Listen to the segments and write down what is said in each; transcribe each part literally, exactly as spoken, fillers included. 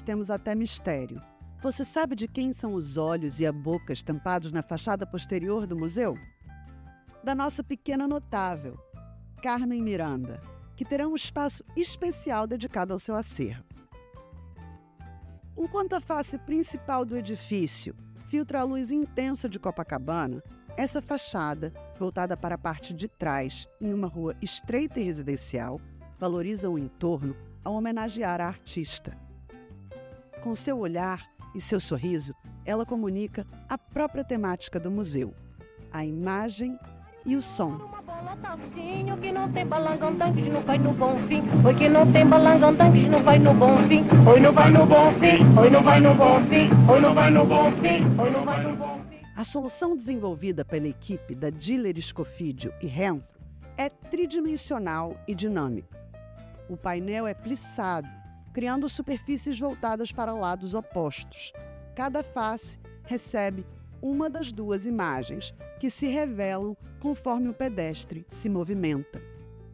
nós temos até mistério. Você sabe de quem são os olhos e a boca estampados na fachada posterior do museu? Da nossa pequena notável, Carmen Miranda, que terá um espaço especial dedicado ao seu acervo. Enquanto a face principal do edifício filtra a luz intensa de Copacabana, essa fachada, voltada para a parte de trás, em uma rua estreita e residencial, valoriza o entorno ao homenagear a artista. Com seu olhar e seu sorriso, ela comunica a própria temática do museu, a imagem e o som. Que não tem balangandã que não vai no bom fim. Oi, que não tem balangandã que não vai no bom fim. Oi, não vai no bom fim. Oi, não vai no bom fim. Oi, não vai no bom fim. Oi, não vai no bom fim. A solução desenvolvida pela equipe da Diller Scofidio e Renfro é tridimensional e dinâmica. O painel é plissado, criando superfícies voltadas para lados opostos. Cada face recebe uma das duas imagens, que se revelam conforme o pedestre se movimenta.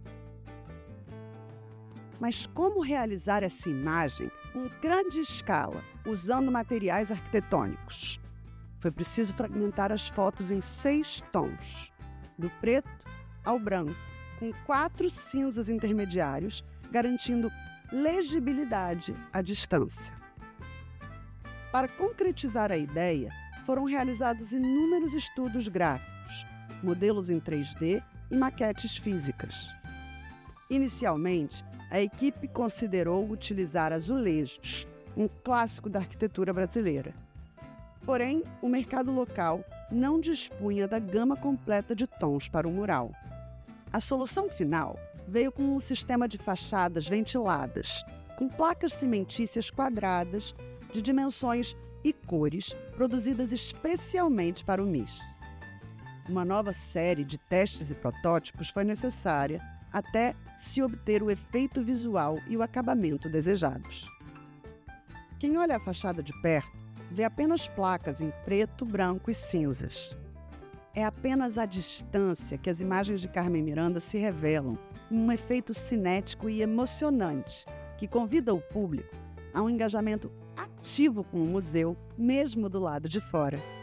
Mas como realizar essa imagem em grande escala, usando materiais arquitetônicos? Foi preciso fragmentar as fotos em seis tons, do preto ao branco, com quatro cinzas intermediários, garantindo legibilidade à distância. Para concretizar a ideia, foram realizados inúmeros estudos gráficos, modelos em três D e maquetes físicas. Inicialmente, a equipe considerou utilizar azulejos, um clássico da arquitetura brasileira. Porém, o mercado local não dispunha da gama completa de tons para o mural. A solução final veio com um sistema de fachadas ventiladas, com placas cimentícias quadradas de dimensões e cores produzidas especialmente para o M I S. Uma nova série de testes e protótipos foi necessária até se obter o efeito visual e o acabamento desejados. Quem olha a fachada de perto vê apenas placas em preto, branco e cinzas. É apenas à distância que as imagens de Carmen Miranda se revelam em um efeito cinético e emocionante que convida o público a um engajamento ativo com o museu, mesmo do lado de fora.